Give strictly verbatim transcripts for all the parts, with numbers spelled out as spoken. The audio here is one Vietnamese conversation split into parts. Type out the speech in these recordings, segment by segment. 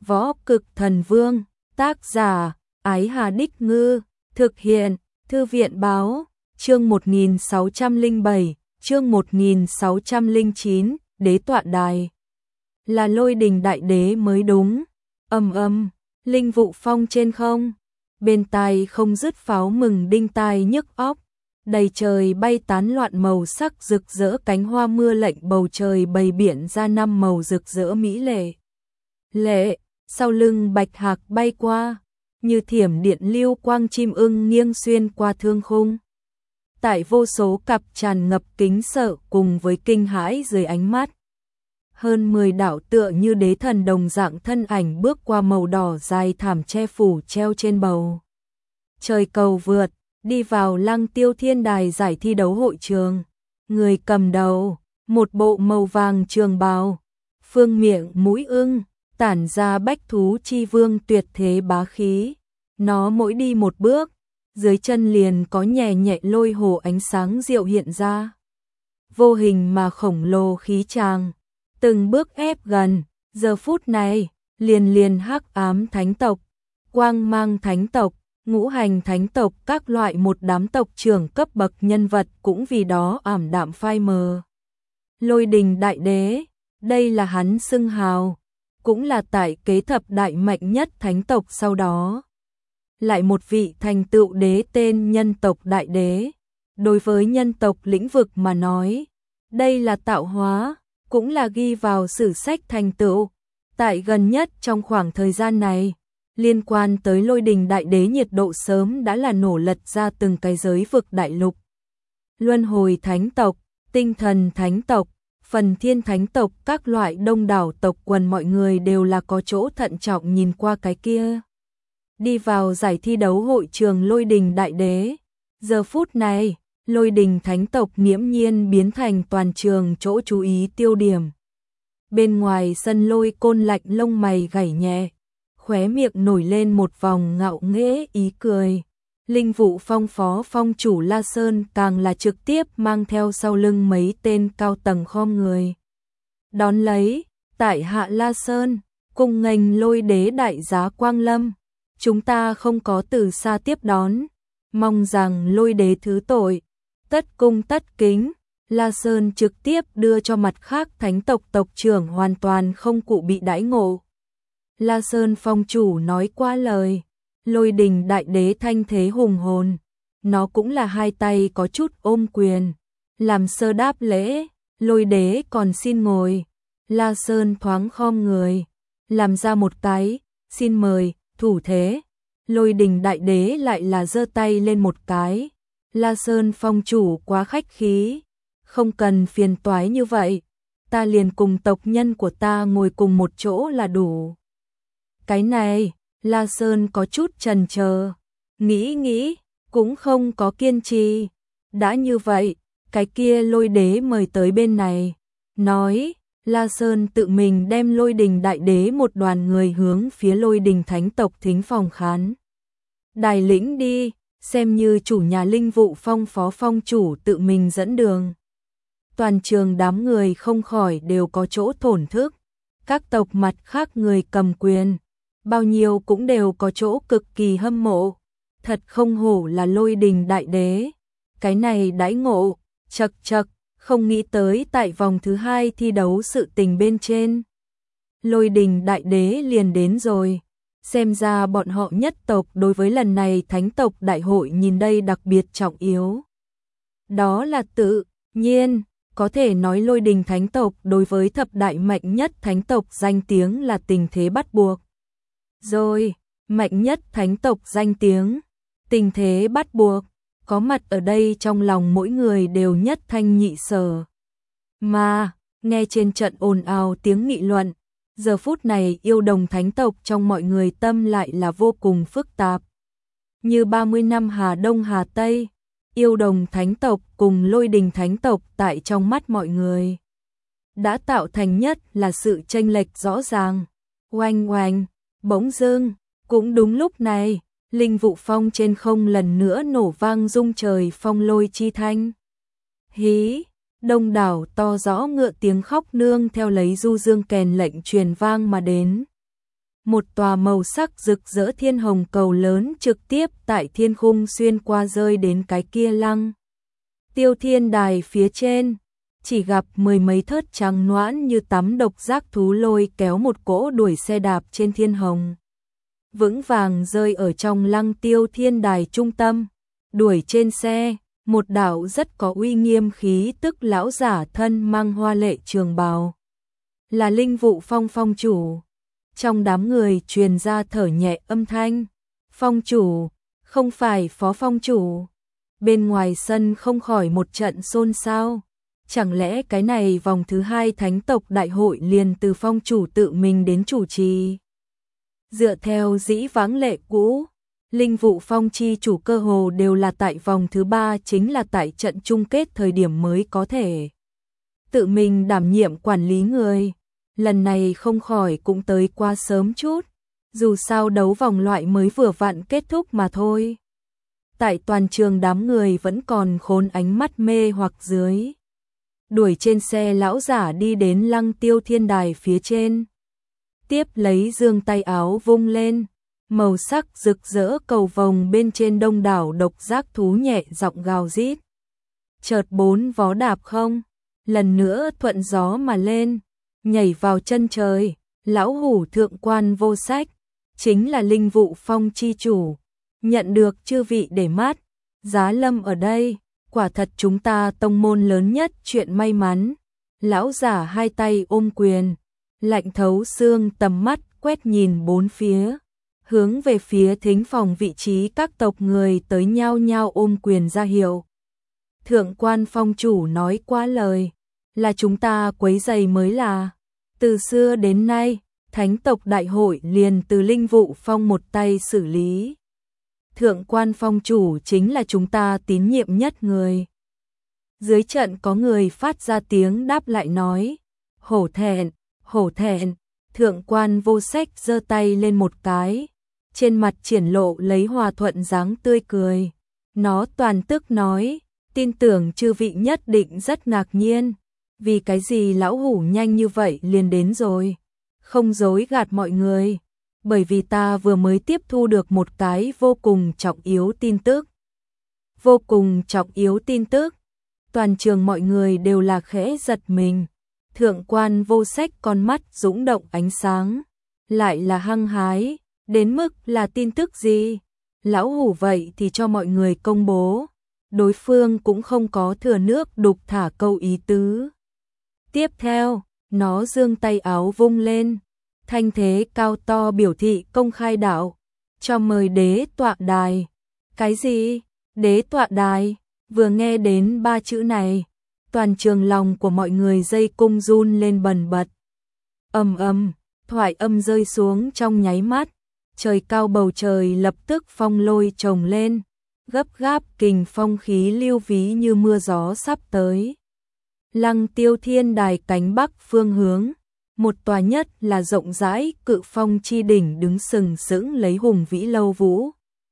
Võ Cực Thần Vương, tác giả, Ái Hà Đích Ngư, thực hiện, Thư viện Báo, chương một nghìn sáu trăm lẻ bảy, chương một nghìn sáu trăm lẻ chín, Đế tọa đài. Là Lôi Đình Đại Đế mới đúng. Ầm ầm, linh vụ phong trên không, bên tai không dứt pháo mừng đinh tai nhức óc. Đầy trời bay tán loạn màu sắc rực rỡ cánh hoa mưa lệnh bầu trời bày biển ra năm màu rực rỡ mỹ lệ. Lệ, sau lưng bạch hạc bay qua, như thiểm điện lưu quang chim ưng nghiêng xuyên qua thương khung. Tại vô số cặp tràn ngập kính sợ cùng với kinh hãi dưới ánh mắt. Hơn mười đạo tựa như đế thần đồng dạng thân ảnh bước qua màu đỏ dài thảm che phủ treo trên bầu trời cầu vượt, đi vào Lăng Tiêu Thiên Đài giải thi đấu hội trường. Người cầm đầu, một bộ màu vàng trường bào, phương miệng mũi ưng, tản ra bách thú chi vương tuyệt thế bá khí. Nó mỗi đi một bước, dưới chân liền có nhẹ nhẹ lôi hồ ánh sáng diệu hiện ra. Vô hình mà khổng lồ khí tràng, từng bước ép gần, giờ phút này, liền liền hắc ám thánh tộc, quang mang thánh tộc, ngũ hành thánh tộc các loại một đám tộc trưởng cấp bậc nhân vật cũng vì đó ảm đạm phai mờ. Lôi Đình Đại Đế, đây là hắn xưng hào, cũng là tại kế thập đại mạnh nhất thánh tộc sau đó. Lại một vị thành tựu đế tên nhân tộc đại đế. Đối với nhân tộc lĩnh vực mà nói, đây là tạo hóa, cũng là ghi vào sử sách thành tựu. Tại gần nhất trong khoảng thời gian này, liên quan tới Lôi Đình Đại Đế nhiệt độ sớm đã là nổ lật ra từng cái giới vực đại lục. Luân hồi thánh tộc, tinh thần thánh tộc, phần thiên thánh tộc, các loại đông đảo tộc quần mọi người đều là có chỗ thận trọng nhìn qua cái kia. Đi vào giải thi đấu hội trường Lôi Đình Đại Đế. Giờ phút này, Lôi Đình thánh tộc nghiễm nhiên biến thành toàn trường chỗ chú ý tiêu điểm. Bên ngoài sân Lôi Côn lạnh lông mày gảy nhẹ, khóe miệng nổi lên một vòng ngạo nghễ ý cười. Linh vụ phong phó phong chủ La Sơn càng là trực tiếp mang theo sau lưng mấy tên cao tầng khom người. Đón lấy, tại hạ La Sơn, cùng nghênh Lôi Đế đại giá quang lâm. Chúng ta không có từ xa tiếp đón, mong rằng Lôi Đế thứ tội. Tất cung tất kính, La Sơn trực tiếp đưa cho mặt khác thánh tộc tộc trưởng hoàn toàn không cụ bị đãi ngộ. La Sơn phong chủ nói qua lời, Lôi Đình Đại Đế thanh thế hùng hồn, nó cũng là hai tay có chút ôm quyền, làm sơ đáp lễ. Lôi Đế còn xin ngồi. La Sơn thoáng khom người, làm ra một cái xin mời thủ thế. Lôi Đình Đại Đế lại là giơ tay lên một cái. La Sơn phong chủ quá khách khí, không cần phiền toái như vậy, ta liền cùng tộc nhân của ta ngồi cùng một chỗ là đủ. Cái này, La Sơn có chút chần chờ, nghĩ nghĩ, cũng không có kiên trì. Đã như vậy, cái kia Lôi Đế mời tới bên này, nói, La Sơn tự mình đem Lôi Đình Đại Đế một đoàn người hướng phía Lôi Đình thánh tộc thính phòng khán đài lĩnh đi, xem như chủ nhà linh vụ phong phó phong chủ tự mình dẫn đường. Toàn trường đám người không khỏi đều có chỗ thổn thức, các tộc mặt khác người cầm quyền, bao nhiêu cũng đều có chỗ cực kỳ hâm mộ. Thật không hổ là Lôi Đình Đại Đế, cái này đãi ngộ, chật chật, không nghĩ tới tại vòng thứ hai thi đấu sự tình bên trên. Lôi Đình Đại Đế liền đến rồi, xem ra bọn họ nhất tộc đối với lần này thánh tộc đại hội nhìn đây đặc biệt trọng yếu. Đó là tự nhiên, có thể nói Lôi Đình thánh tộc đối với thập đại mạnh nhất thánh tộc danh tiếng là tình thế bắt buộc. Rồi, mạnh nhất thánh tộc danh tiếng, tình thế bắt buộc, có mặt ở đây trong lòng mỗi người đều nhất thanh nhị sở. Mà, nghe trên trận ồn ào tiếng nghị luận, giờ phút này yêu đồng thánh tộc trong mọi người tâm lại là vô cùng phức tạp. Như ba mươi năm Hà Đông Hà Tây, yêu đồng thánh tộc cùng Lôi Đình thánh tộc tại trong mắt mọi người đã tạo thành nhất là sự chênh lệch rõ ràng. Oanh oanh, bỗng dưng, cũng đúng lúc này, linh vụ phong trên không lần nữa nổ vang rung trời phong lôi chi thanh. Hí, đông đảo to rõ ngựa tiếng khóc nương theo lấy du dương kèn lệnh truyền vang mà đến. một tòa màu sắc rực rỡ thiên hồng cầu lớn trực tiếp tại thiên khung xuyên qua rơi đến cái kia lăng tiêu thiên đài phía trên, chỉ gặp mười mấy thớt trắng noãn như tắm độc giác thú lôi kéo một cỗ đuổi xe đạp trên thiên hồng. Vững vàng rơi ở trong lăng tiêu thiên đài trung tâm, đuổi trên xe, một đạo rất có uy nghiêm khí tức lão giả thân mang hoa lệ trường bào. Là Linh Vụ Phong phong chủ. Trong đám người truyền ra thở nhẹ âm thanh, phong chủ, không phải phó phong chủ. Bên ngoài sân không khỏi một trận xôn xao. Chẳng lẽ cái này vòng thứ hai thánh tộc đại hội liền từ phong chủ tự mình đến chủ trì? Dựa theo dĩ vãng lệ cũ, Linh Vụ Phong chi chủ cơ hồ đều là tại vòng thứ ba, chính là tại trận chung kết thời điểm mới có thể tự mình đảm nhiệm quản lý người. Lần này không khỏi cũng tới quá sớm chút, dù sao đấu vòng loại mới vừa vặn kết thúc mà thôi. Tại toàn trường đám người vẫn còn khốn ánh mắt mê hoặc dưới. Đuổi trên xe lão giả đi đến lăng tiêu thiên đài phía trên. Tiếp lấy giương tay áo vung lên, màu sắc rực rỡ cầu vồng bên trên đông đảo độc giác thú nhẹ giọng gào rít. Chợt bốn vó đạp không, lần nữa thuận gió mà lên, nhảy vào chân trời, lão hủ thượng quan vô sách, chính là Linh Vụ Phong chi chủ, nhận được chư vị để mắt, giá lâm ở đây, quả thật chúng ta tông môn lớn nhất chuyện may mắn. Lão giả hai tay ôm quyền, lạnh thấu xương tầm mắt quét nhìn bốn phía, hướng về phía thính phòng vị trí các tộc người tới nhao nhao ôm quyền ra hiệu. Thượng quan phong chủ nói quá lời, là chúng ta quấy rầy mới là. Từ xưa đến nay, thánh tộc đại hội liền từ Linh Vụ Phong một tay xử lý. Thượng quan phong chủ chính là chúng ta tín nhiệm nhất người. Dưới trận có người phát ra tiếng đáp lại nói, hổ thẹn, hổ thẹn. Thượng quan vô sách giơ tay lên một cái, trên mặt triển lộ lấy hòa thuận dáng tươi cười. Nó toàn tức nói, tin tưởng chư vị nhất định rất ngạc nhiên, vì cái gì lão hủ nhanh như vậy liền đến rồi. Không dối gạt mọi người, bởi vì ta vừa mới tiếp thu được một cái vô cùng trọng yếu tin tức. Vô cùng trọng yếu tin tức, toàn trường mọi người đều là khẽ giật mình. Thượng quan vô sách con mắt dũng động ánh sáng, lại là hăng hái, đến mức là tin tức gì? Lão hủ vậy thì cho mọi người công bố. Đối phương cũng không có thừa nước đục thả câu ý tứ. Tiếp theo, nó giương tay áo vung lên, thanh thế cao to biểu thị công khai đạo, cho mời đế tọa đài. Cái gì? Đế tọa đài? Vừa nghe đến ba chữ này, toàn trường lòng của mọi người dây cung run lên bần bật. Ầm ầm, thoại âm rơi xuống trong nháy mắt, trời cao bầu trời lập tức phong lôi chồng lên, gấp gáp kình phong khí lưu ví như mưa gió sắp tới. Lăng tiêu thiên đài cánh bắc phương hướng, một tòa nhất là rộng rãi cự phong chi đỉnh đứng sừng sững lấy hùng vĩ lâu vũ.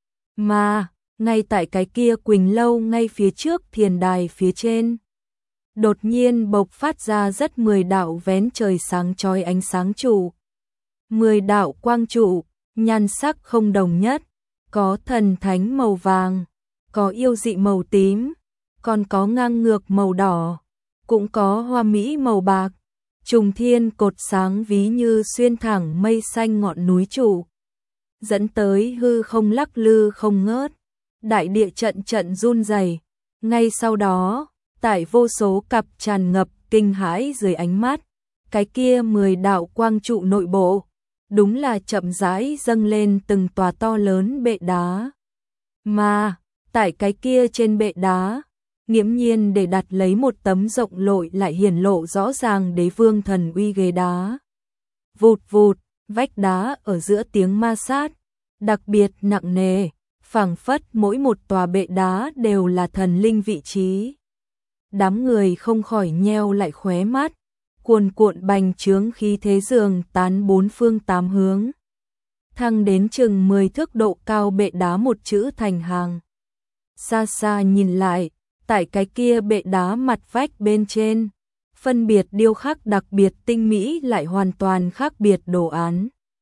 Mà, ngay tại cái kia Quỳnh lâu ngay phía trước thiền đài phía trên, đột nhiên bộc phát ra rất mười đạo vén trời sáng chói ánh sáng trụ. Mười đạo quang trụ, nhan sắc không đồng nhất, có thần thánh màu vàng, có yêu dị màu tím, còn có ngang ngược màu đỏ, cũng có hoa mỹ màu bạc. Trùng thiên cột sáng ví như xuyên thẳng mây xanh ngọn núi trụ, dẫn tới hư không lắc lư không ngớt, đại địa trận trận run rẩy. Ngay sau đó, tại vô số cặp tràn ngập kinh hãi dưới ánh mắt, cái kia mười đạo quang trụ nội bộ, đúng là chậm rãi dâng lên từng tòa to lớn bệ đá. Mà, tại cái kia trên bệ đá, nghiễm nhiên để đặt lấy một tấm rộng lội lại hiển lộ rõ ràng đế vương thần uy ghế đá. Vụt vụt, vách đá ở giữa tiếng ma sát, đặc biệt nặng nề, phảng phất mỗi một tòa bệ đá đều là thần linh vị trí. Đám người không khỏi nheo lại khóe mắt, cuồn cuộn bành trướng khí thế dường tán bốn phương tám hướng. Thăng đến chừng mười thước độ cao bệ đá một chữ thành hàng. Xa xa nhìn lại, tại cái kia bệ đá mặt vách bên trên, phân biệt điêu khắc đặc biệt tinh mỹ lại hoàn toàn khác biệt đồ án.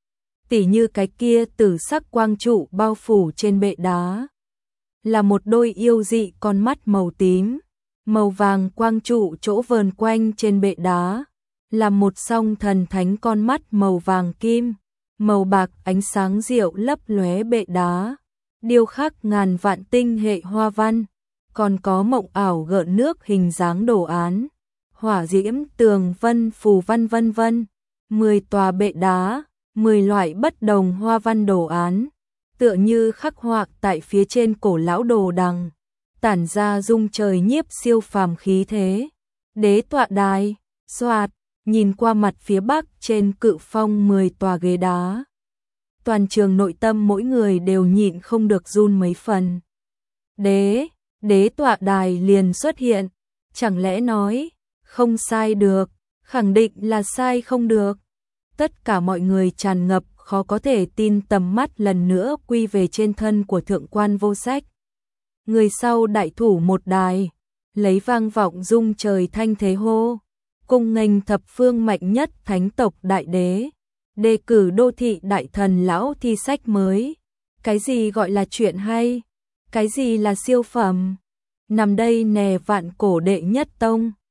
Tỉ như cái kia tử sắc quang trụ bao phủ trên bệ đá, là một đôi yêu dị con mắt màu tím, màu vàng quang trụ chỗ vờn quanh trên bệ đá, là một song thần thánh con mắt màu vàng kim, màu bạc ánh sáng diệu lấp lóe bệ đá, điêu khắc ngàn vạn tinh hệ hoa văn, còn có mộng ảo gợn nước hình dáng đồ án, hỏa diễm tường vân phù văn vân vân, mười tòa bệ đá, mười loại bất đồng hoa văn đồ án, tựa như khắc họa tại phía trên cổ lão đồ đằng, tản ra rung trời nhiếp siêu phàm khí thế. Đế tọa đài, xoạt, nhìn qua mặt phía bắc trên cự phong mười tòa ghế đá. Toàn trường nội tâm mỗi người đều nhịn không được run mấy phần. Đế, đế tọa đài liền xuất hiện, chẳng lẽ nói, không sai được, khẳng định là sai không được. Tất cả mọi người tràn ngập khó có thể tin tầm mắt lần nữa quy về trên thân của thượng quan Vô Sách. Người sau đại thủ một đài, lấy vang vọng rung trời thanh thế hô, cung nghênh thập phương mạnh nhất thánh tộc đại đế, đề cử đô thị đại thần lão thi sách mới. Cái gì gọi là chuyện hay? Cái gì là siêu phẩm? Nằm đây nè vạn cổ đệ nhất tông,